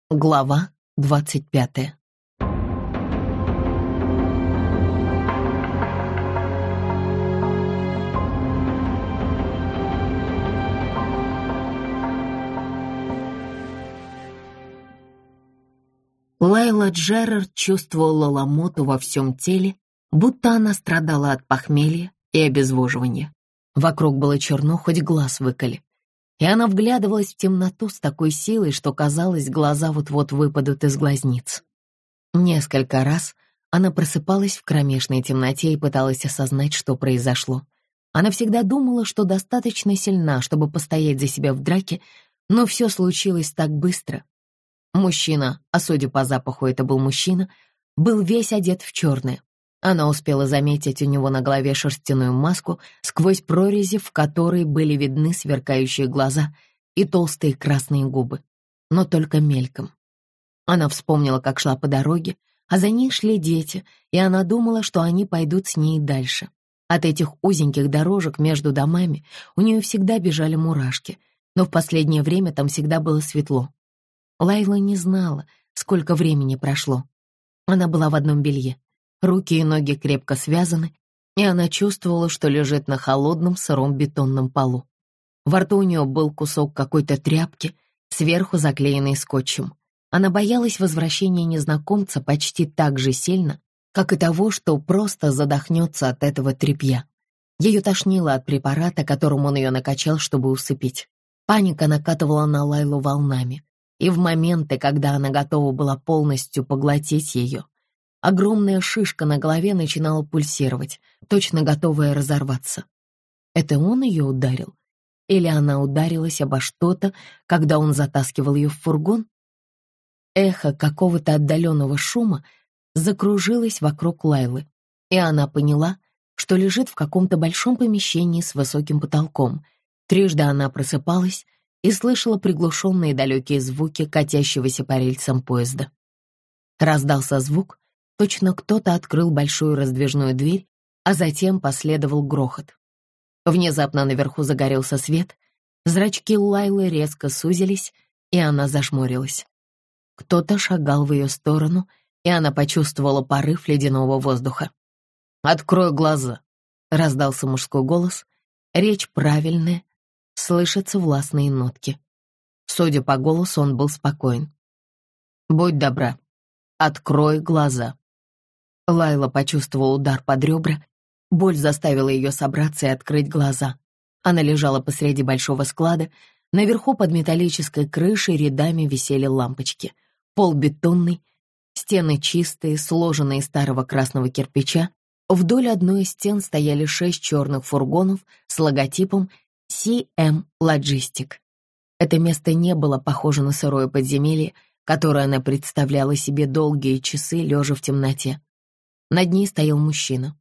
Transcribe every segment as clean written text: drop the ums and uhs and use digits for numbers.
Глава 25. Лайла Джерард чувствовала ломоту во всем теле, будто она страдала от похмелья и обезвоживания. Вокруг было черно, хоть глаз выколи. И она вглядывалась в темноту с такой силой, что, казалось, глаза вот-вот выпадут из глазниц. Несколько раз она просыпалась в кромешной темноте и пыталась осознать, что произошло. Она всегда думала, что достаточно сильна, чтобы постоять за себя в драке, но все случилось так быстро. Мужчина, а судя по запаху, это был мужчина, был весь одет в черное. Она успела заметить у него на голове шерстяную маску, сквозь прорези, в которой были видны сверкающие глаза и толстые красные губы, но только мельком. Она вспомнила, как шла по дороге, а за ней шли дети, и она думала, что они пойдут с ней дальше. От этих узеньких дорожек между домами у нее всегда бежали мурашки, но в последнее время там всегда было светло. Лайла не знала, сколько времени прошло. Она была в одном белье. Руки и ноги крепко связаны, и она чувствовала, что лежит на холодном сыром бетонном полу. Во рту у нее был кусок какой-то тряпки, сверху заклеенный скотчем. Она боялась возвращения незнакомца почти так же сильно, как и того, что просто задохнется от этого тряпья. Ее тошнило от препарата, которым он ее накачал, чтобы усыпить. Паника накатывала на Лайлу волнами, и в моменты, когда она готова была полностью поглотить ее, огромная шишка на голове начинала пульсировать, точно готовая разорваться. Это он ее ударил? Или она ударилась обо что-то, когда он затаскивал ее в фургон? Эхо какого-то отдаленного шума закружилось вокруг Лайлы, и она поняла, что лежит в каком-то большом помещении с высоким потолком. Трижды она просыпалась и слышала приглушенные далекие звуки катящегося по рельсам поезда. Раздался звук, точно кто-то открыл большую раздвижную дверь, а затем последовал грохот. Внезапно наверху загорелся свет, зрачки Лайлы резко сузились, и она зажмурилась. Кто-то шагал в ее сторону, и она почувствовала порыв ледяного воздуха. «Открой глаза!» — раздался мужской голос. Речь правильная, слышатся властные нотки. Судя по голосу, он был спокоен. «Будь добра, открой глаза!» Лайла почувствовала удар под ребра, боль заставила ее собраться и открыть глаза. Она лежала посреди большого склада, наверху под металлической крышей рядами висели лампочки. Пол бетонный, стены чистые, сложенные из старого красного кирпича. Вдоль одной из стен стояли 6 черных фургонов с логотипом CM Logistic. Это место не было похоже на сырое подземелье, которое она представляла себе долгие часы, лежа в темноте. Над ней стоял мужчина.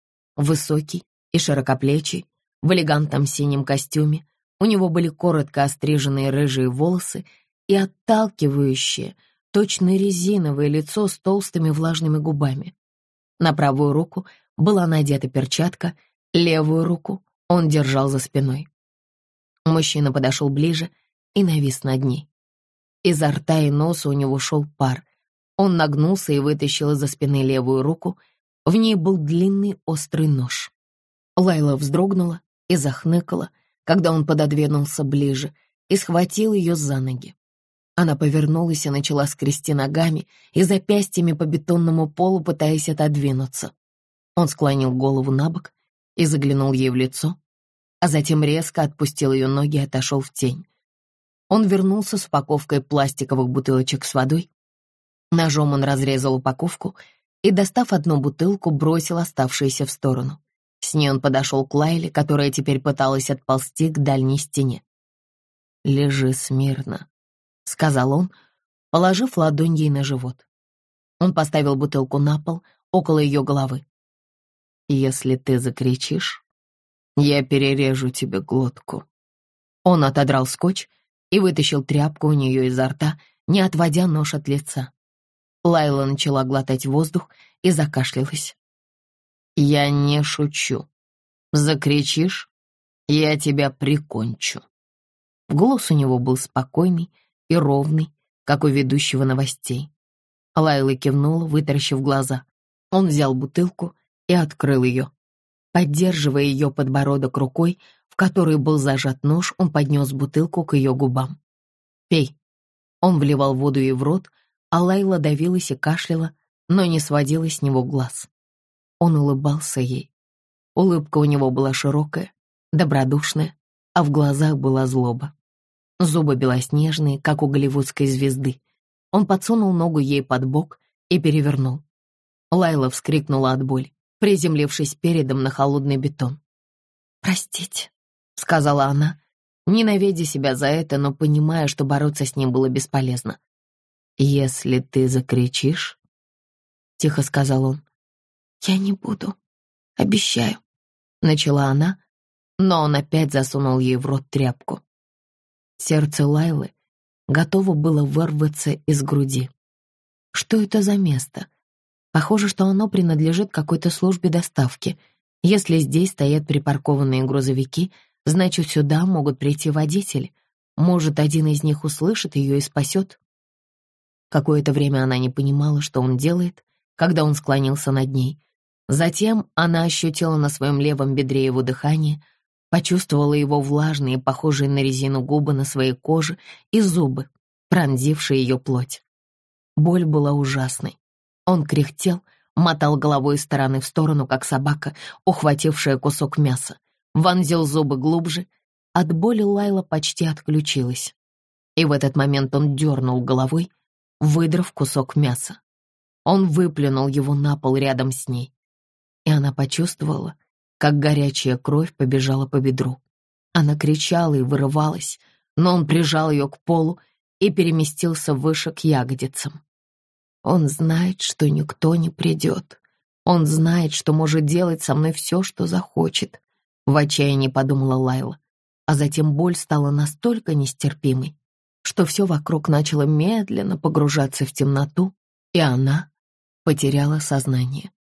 Высокий и широкоплечий, в элегантном синем костюме. У него были коротко остриженные рыжие волосы и отталкивающее, точно резиновое лицо с толстыми влажными губами. На правую руку была надета перчатка, левую руку он держал за спиной. Мужчина подошел ближе и навис над ней. Изо рта и носа у него шел пар. Он нагнулся и вытащил из-за спины левую руку. В ней был длинный острый нож. Лайла вздрогнула и захныкала, когда он пододвинулся ближе и схватил ее за ноги. Она повернулась и начала скрести ногами и запястьями по бетонному полу, пытаясь отодвинуться. Он склонил голову на бок и заглянул ей в лицо, а затем резко отпустил ее ноги и отошел в тень. Он вернулся с упаковкой пластиковых бутылочек с водой. Ножом он разрезал упаковку и, достав одну бутылку, бросил оставшиеся в сторону. С ней он подошел к Лайле, которая теперь пыталась отползти к дальней стене. «Лежи смирно», — сказал он, положив ладонь ей на живот. Он поставил бутылку на пол, около ее головы. «Если ты закричишь, я перережу тебе глотку». Он отодрал скотч и вытащил тряпку у нее изо рта, не отводя нож от лица. Лайла начала глотать воздух и закашлялась. «Я не шучу. Закричишь, я тебя прикончу». Голос у него был спокойный и ровный, как у ведущего новостей. Лайла кивнула, вытаращив глаза. Он взял бутылку и открыл ее. Поддерживая ее подбородок рукой, в которой был зажат нож, он поднес бутылку к ее губам. «Пей». Он вливал воду ей в рот, а Лайла давилась и кашляла, но не сводила с него глаз. Он улыбался ей. Улыбка у него была широкая, добродушная, а в глазах была злоба. Зубы белоснежные, как у голливудской звезды. Он подсунул ногу ей под бок и перевернул. Лайла вскрикнула от боли, приземлившись передом на холодный бетон. «Простите», — сказала она, ненавидя себя за это, но понимая, что бороться с ним было бесполезно. «Если ты закричишь», — тихо сказал он. «Я не буду, обещаю», — начала она, но он опять засунул ей в рот тряпку. Сердце Лайлы готово было вырваться из груди. Что это за место? Похоже, что оно принадлежит какой-то службе доставки. Если здесь стоят припаркованные грузовики, значит, сюда могут прийти водители. Может, один из них услышит ее и спасет. Какое-то время она не понимала, что он делает, когда он склонился над ней. Затем она ощутила на своем левом бедре его дыхание, почувствовала его влажные, похожие на резину губы на своей коже и зубы, пронзившие ее плоть. Боль была ужасной. Он кряхтел, мотал головой из стороны в сторону, как собака, ухватившая кусок мяса. Вонзил зубы глубже. От боли Лайла почти отключилась. И в этот момент он дернул головой, выдрав кусок мяса. Он выплюнул его на пол рядом с ней. И она почувствовала, как горячая кровь побежала по бедру. Она кричала и вырывалась, но он прижал ее к полу и переместился выше к ягодицам. Он знает, что никто не придет. Он знает, что может делать со мной все, что захочет. В отчаянии подумала Лайла. А затем боль стала настолько нестерпимой, что все вокруг начало медленно погружаться в темноту, и она потеряла сознание.